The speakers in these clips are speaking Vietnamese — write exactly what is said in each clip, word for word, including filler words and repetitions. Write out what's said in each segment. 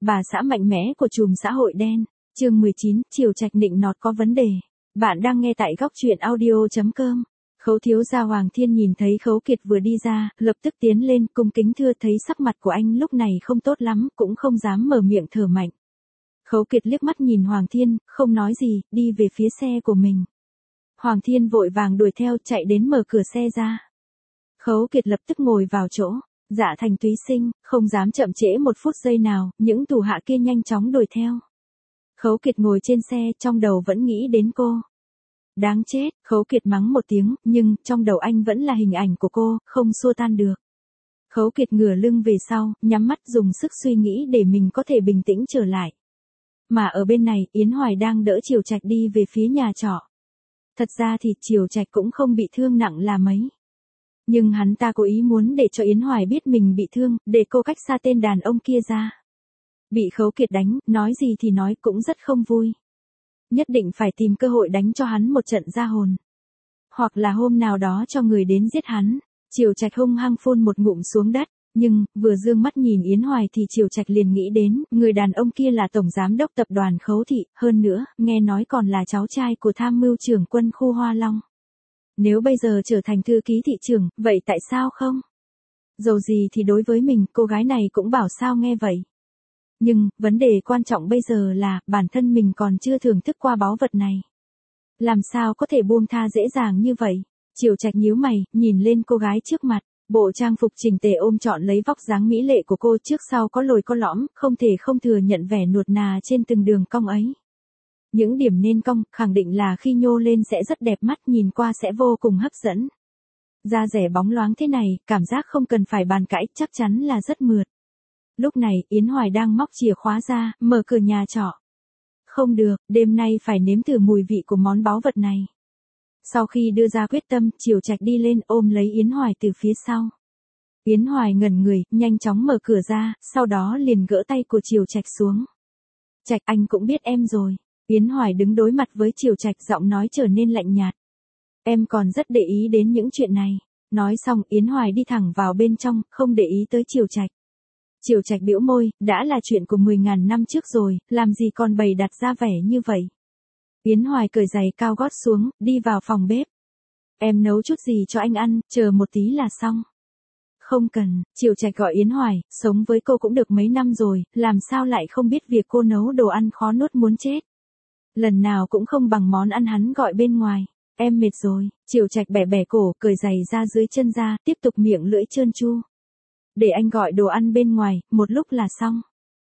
bà xã mạnh mẽ của chùm xã hội đen. Chương mười chín, Triều Trạch nịnh nọt có vấn đề. Bạn đang nghe tại góc truyện audio chấm com. Khấu thiếu gia Hoàng Thiên nhìn thấy Khấu Kiệt vừa đi ra, lập tức tiến lên cung kính thưa, thấy sắc mặt của anh lúc này không tốt lắm, cũng không dám mở miệng thở mạnh. Khấu Kiệt liếc mắt nhìn Hoàng Thiên, không nói gì, đi về phía xe của mình. Hoàng Thiên vội vàng đuổi theo, chạy đến mở cửa xe ra. Khấu Kiệt lập tức ngồi vào chỗ. Dạ Thành túy sinh, không dám chậm trễ một phút giây nào, những thủ hạ kia nhanh chóng đuổi theo. Khấu Kiệt ngồi trên xe, trong đầu vẫn nghĩ đến cô. Đáng chết, Khấu Kiệt mắng một tiếng, nhưng trong đầu anh vẫn là hình ảnh của cô, không xua tan được. Khấu Kiệt ngửa lưng về sau, nhắm mắt dùng sức suy nghĩ để mình có thể bình tĩnh trở lại. Mà ở bên này, Yến Hoài đang đỡ Triều Trạch đi về phía nhà trọ. Thật ra thì Triều Trạch cũng không bị thương nặng là mấy. Nhưng hắn ta cố ý muốn để cho Yến Hoài biết mình bị thương, để cô cách xa tên đàn ông kia ra. Bị Khấu Kiệt đánh, nói gì thì nói cũng rất không vui. Nhất định phải tìm cơ hội đánh cho hắn một trận ra hồn. Hoặc là hôm nào đó cho người đến giết hắn. Triều Trạch hung hăng phun một ngụm xuống đất. Nhưng, vừa dương mắt nhìn Yến Hoài thì Triều Trạch liền nghĩ đến, người đàn ông kia là tổng giám đốc tập đoàn Khấu Thị, hơn nữa, nghe nói còn là cháu trai của tham mưu trưởng quân khu Hoa Long. Nếu bây giờ trở thành thư ký thị trưởng, vậy tại sao không? Dầu gì thì đối với mình, cô gái này cũng bảo sao nghe vậy. Nhưng, vấn đề quan trọng bây giờ là, bản thân mình còn chưa thưởng thức qua báu vật này. Làm sao có thể buông tha dễ dàng như vậy? Triều Trạch nhíu mày, nhìn lên cô gái trước mặt. Bộ trang phục chỉnh tề ôm trọn lấy vóc dáng mỹ lệ của cô, trước sau có lồi có lõm, không thể không thừa nhận vẻ nuột nà trên từng đường cong ấy. Những điểm nên cong, khẳng định là khi nhô lên sẽ rất đẹp mắt, nhìn qua sẽ vô cùng hấp dẫn. Da rẻ bóng loáng thế này, cảm giác không cần phải bàn cãi, chắc chắn là rất mượt. Lúc này, Yến Hoài đang móc chìa khóa ra, mở cửa nhà trọ. Không được, đêm nay phải nếm thử mùi vị của món báu vật này. Sau khi đưa ra quyết tâm, Triều Trạch đi lên ôm lấy Yến Hoài từ phía sau. Yến Hoài ngẩn người, nhanh chóng mở cửa ra, sau đó liền gỡ tay của Triều Trạch xuống. Trạch, anh cũng biết em rồi. Yến Hoài đứng đối mặt với Triều Trạch, giọng nói trở nên lạnh nhạt. Em còn rất để ý đến những chuyện này. Nói xong, Yến Hoài đi thẳng vào bên trong, không để ý tới Triều Trạch. Triều Trạch bĩu môi, đã là chuyện của mười ngàn năm trước rồi, làm gì còn bày đặt ra vẻ như vậy. Yến Hoài cởi giày cao gót xuống, đi vào phòng bếp. Em nấu chút gì cho anh ăn, chờ một tí là xong. Không cần, Triều Trạch gọi Yến Hoài, sống với cô cũng được mấy năm rồi, làm sao lại không biết việc cô nấu đồ ăn khó nuốt muốn chết. Lần nào cũng không bằng món ăn hắn gọi bên ngoài. Em mệt rồi, Triều Trạch bẻ bẻ cổ, cởi giày ra dưới chân ra, tiếp tục miệng lưỡi trơn tru. Để anh gọi đồ ăn bên ngoài, một lúc là xong.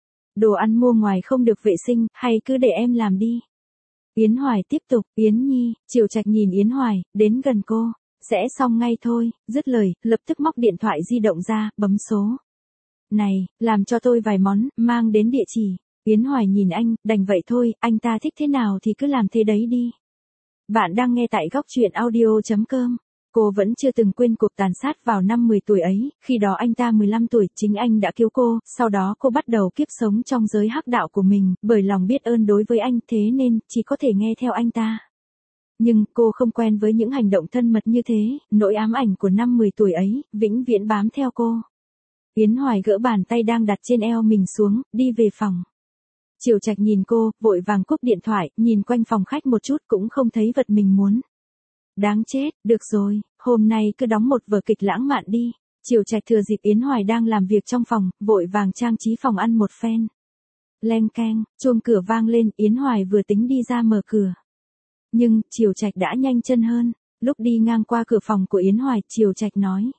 Đồ ăn mua ngoài không được vệ sinh, hay cứ để em làm đi. Yến Hoài tiếp tục, Yến Nhi, Triều Trạch nhìn Yến Hoài, đến gần cô. Sẽ xong ngay thôi, dứt lời, lập tức móc điện thoại di động ra, bấm số. Này, làm cho tôi vài món, mang đến địa chỉ. Yến Hoài nhìn anh, đành vậy thôi, anh ta thích thế nào thì cứ làm thế đấy đi. Bạn đang nghe tại góc truyện audio chấm com. Cô vẫn chưa từng quên cuộc tàn sát vào năm mười tuổi ấy, khi đó anh ta mười lăm tuổi, chính anh đã cứu cô, sau đó cô bắt đầu kiếp sống trong giới hắc đạo của mình, bởi lòng biết ơn đối với anh, thế nên, chỉ có thể nghe theo anh ta. Nhưng, cô không quen với những hành động thân mật như thế, nỗi ám ảnh của năm mười tuổi ấy, vĩnh viễn bám theo cô. Yến Hoài gỡ bàn tay đang đặt trên eo mình xuống, đi về phòng. Triều Trạch nhìn cô, vội vàng cúp điện thoại, nhìn quanh phòng khách một chút cũng không thấy vật mình muốn. Đáng chết, được rồi, hôm nay cứ đóng một vở kịch lãng mạn đi. Triều Trạch thừa dịp Yến Hoài đang làm việc trong phòng, vội vàng trang trí phòng ăn một phen. Leng keng, chuông cửa vang lên, Yến Hoài vừa tính đi ra mở cửa. Nhưng, Triều Trạch đã nhanh chân hơn. Lúc đi ngang qua cửa phòng của Yến Hoài, Triều Trạch nói.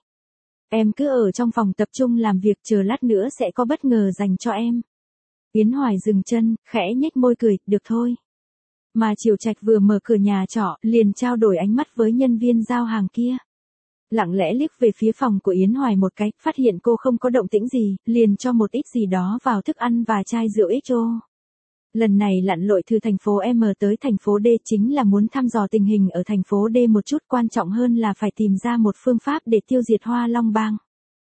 Em cứ ở trong phòng tập trung làm việc, chờ lát nữa sẽ có bất ngờ dành cho em. Yến Hoài dừng chân, khẽ nhếch môi cười, được thôi. Mà Triều Trạch vừa mở cửa nhà trọ, liền trao đổi ánh mắt với nhân viên giao hàng kia. Lặng lẽ liếc về phía phòng của Yến Hoài một cái, phát hiện cô không có động tĩnh gì, liền cho một ít gì đó vào thức ăn và chai rượu ích ô. Lần này lặn lội từ thành phố M tới thành phố D chính là muốn thăm dò tình hình ở thành phố D một chút, quan trọng hơn là phải tìm ra một phương pháp để tiêu diệt Hoa Long Bang.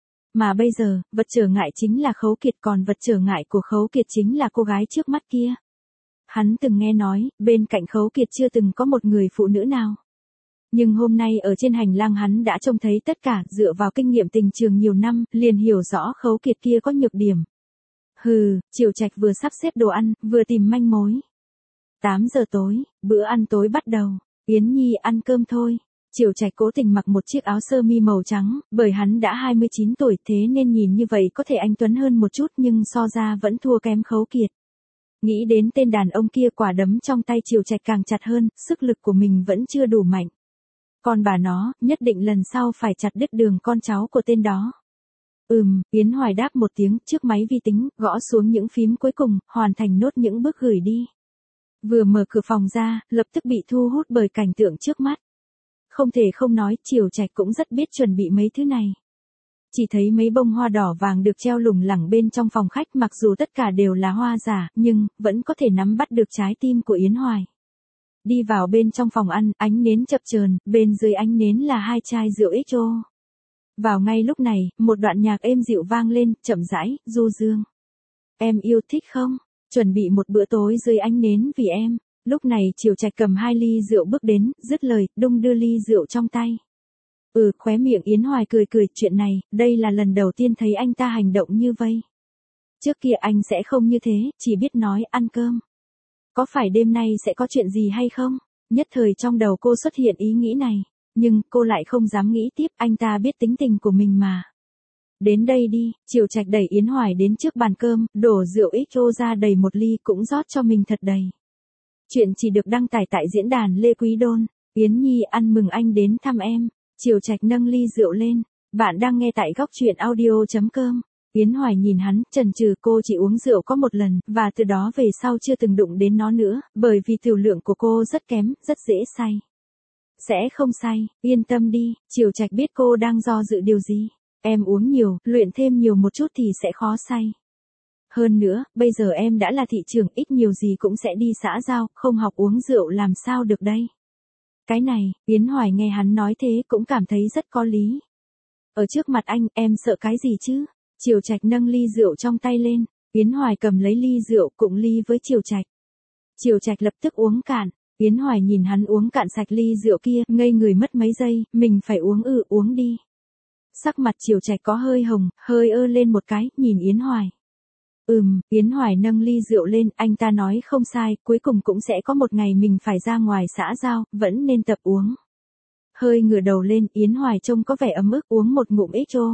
Mà bây giờ, vật trở ngại chính là Khấu Kiệt, còn vật trở ngại của Khấu Kiệt chính là cô gái trước mắt kia. Hắn từng nghe nói, bên cạnh Khấu Kiệt chưa từng có một người phụ nữ nào. Nhưng hôm nay ở trên hành lang hắn đã trông thấy tất cả, dựa vào kinh nghiệm tình trường nhiều năm, liền hiểu rõ Khấu Kiệt kia có nhược điểm. Hừ, Triều Trạch vừa sắp xếp đồ ăn, vừa tìm manh mối. tám giờ tối, bữa ăn tối bắt đầu. Yến Nhi ăn cơm thôi. Triều Trạch cố tình mặc một chiếc áo sơ mi màu trắng, bởi hắn đã hai mươi chín tuổi thế nên nhìn như vậy có thể anh tuấn hơn một chút nhưng so ra vẫn thua kém Khấu Kiệt. Nghĩ đến tên đàn ông kia quả đấm trong tay Triều Trạch càng chặt hơn, sức lực của mình vẫn chưa đủ mạnh. Còn bà nó, nhất định lần sau phải chặt đứt đường con cháu của tên đó. Ừm, Yến Hoài đáp một tiếng trước máy vi tính, gõ xuống những phím cuối cùng, hoàn thành nốt những bước gửi đi. Vừa mở cửa phòng ra, lập tức bị thu hút bởi cảnh tượng trước mắt. Không thể không nói, Triều Trạch cũng rất biết chuẩn bị mấy thứ này. Chỉ thấy mấy bông hoa đỏ vàng được treo lủng lẳng bên trong phòng khách, mặc dù tất cả đều là hoa giả, nhưng vẫn có thể nắm bắt được trái tim của Yến Hoài. Đi vào bên trong phòng ăn, ánh nến chập chờn, bên dưới ánh nến là hai chai rượu ích ô. Vào ngay lúc này, một đoạn nhạc êm dịu vang lên, chậm rãi, du dương. Em yêu thích không? Chuẩn bị một bữa tối dưới ánh nến vì em. Lúc này Triều Trạch cầm hai ly rượu bước đến, dứt lời, đung đưa ly rượu trong tay. Ừ, khóe miệng Yến Hoài cười cười, chuyện này, đây là lần đầu tiên thấy anh ta hành động như vây. Trước kia anh sẽ không như thế, chỉ biết nói ăn cơm. Có phải đêm nay sẽ có chuyện gì hay không? Nhất thời trong đầu cô xuất hiện ý nghĩ này, nhưng cô lại không dám nghĩ tiếp, anh ta biết tính tình của mình mà. Đến đây đi, Triều Trạch đẩy Yến Hoài đến trước bàn cơm, đổ rượu ích ô ra đầy một ly cũng rót cho mình thật đầy. Chuyện chỉ được đăng tải tại diễn đàn Lê Quý Đôn. Yến Nhi ăn mừng anh đến thăm em. Triều Trạch nâng ly rượu lên. Bạn đang nghe tại góc truyện audio chấm com. Yến Hoài nhìn hắn, chần chừ, cô chỉ uống rượu có một lần, và từ đó về sau chưa từng đụng đến nó nữa, bởi vì tiểu lượng của cô rất kém, rất dễ say. Sẽ không say, yên tâm đi. Triều Trạch biết cô đang do dự điều gì. Em uống nhiều, luyện thêm nhiều một chút thì sẽ khó say. Hơn nữa, bây giờ em đã là thị trưởng, ít nhiều gì cũng sẽ đi xã giao, không học uống rượu làm sao được đây. Cái này, Yến Hoài nghe hắn nói thế cũng cảm thấy rất có lý. Ở trước mặt anh, em sợ cái gì chứ? Triều Trạch nâng ly rượu trong tay lên, Yến Hoài cầm lấy ly rượu cụng ly với Triều Trạch. Triều Trạch lập tức uống cạn, Yến Hoài nhìn hắn uống cạn sạch ly rượu kia, ngây người mất mấy giây, mình phải uống ư, uống đi. Sắc mặt Triều Trạch có hơi hồng, hơi ơ lên một cái, nhìn Yến Hoài. Ừm, Yến Hoài nâng ly rượu lên, anh ta nói không sai, cuối cùng cũng sẽ có một ngày mình phải ra ngoài xã giao, vẫn nên tập uống. Hơi ngửa đầu lên, Yến Hoài trông có vẻ ấm ức, uống một ngụm ích ô.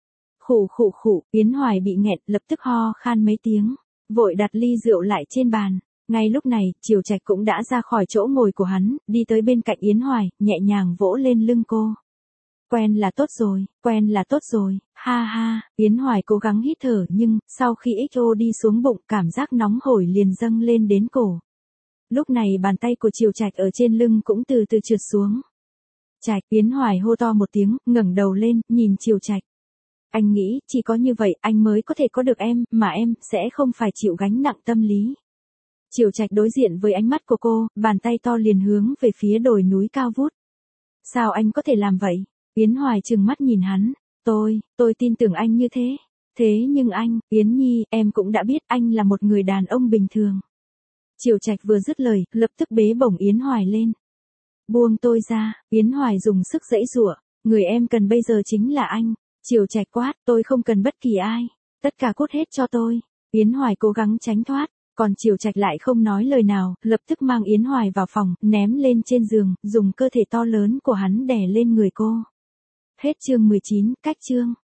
Khụ khụ khụ, Yến Hoài bị nghẹn, lập tức ho khan mấy tiếng, vội đặt ly rượu lại trên bàn. Ngay lúc này, Triều Trạch cũng đã ra khỏi chỗ ngồi của hắn, đi tới bên cạnh Yến Hoài, nhẹ nhàng vỗ lên lưng cô. Quen là tốt rồi, quen là tốt rồi, ha ha. Yến Hoài cố gắng hít thở nhưng, sau khi ích ô đi xuống bụng, cảm giác nóng hổi liền dâng lên đến cổ. Lúc này bàn tay của Triều Trạch ở trên lưng cũng từ từ trượt xuống. Trạch, Yến Hoài hô to một tiếng, ngẩng đầu lên, nhìn Triều Trạch. Anh nghĩ, chỉ có như vậy, anh mới có thể có được em, mà em, sẽ không phải chịu gánh nặng tâm lý. Triều Trạch đối diện với ánh mắt của cô, bàn tay to liền hướng về phía đồi núi cao vút. Sao anh có thể làm vậy? Yến Hoài trừng mắt nhìn hắn. Tôi, tôi tin tưởng anh như thế. Thế nhưng anh, Yến Nhi, em cũng đã biết anh là một người đàn ông bình thường. Triều Trạch vừa dứt lời, lập tức bế bổng Yến Hoài lên. Buông tôi ra, Yến Hoài dùng sức giãy giụa. Người em cần bây giờ chính là anh. Triều Trạch quát, tôi không cần bất kỳ ai. Tất cả cút hết cho tôi. Yến Hoài cố gắng tránh thoát. Còn Triều Trạch lại không nói lời nào, lập tức mang Yến Hoài vào phòng, ném lên trên giường, dùng cơ thể to lớn của hắn đè lên người cô. Hết chương mười chín, cách chương.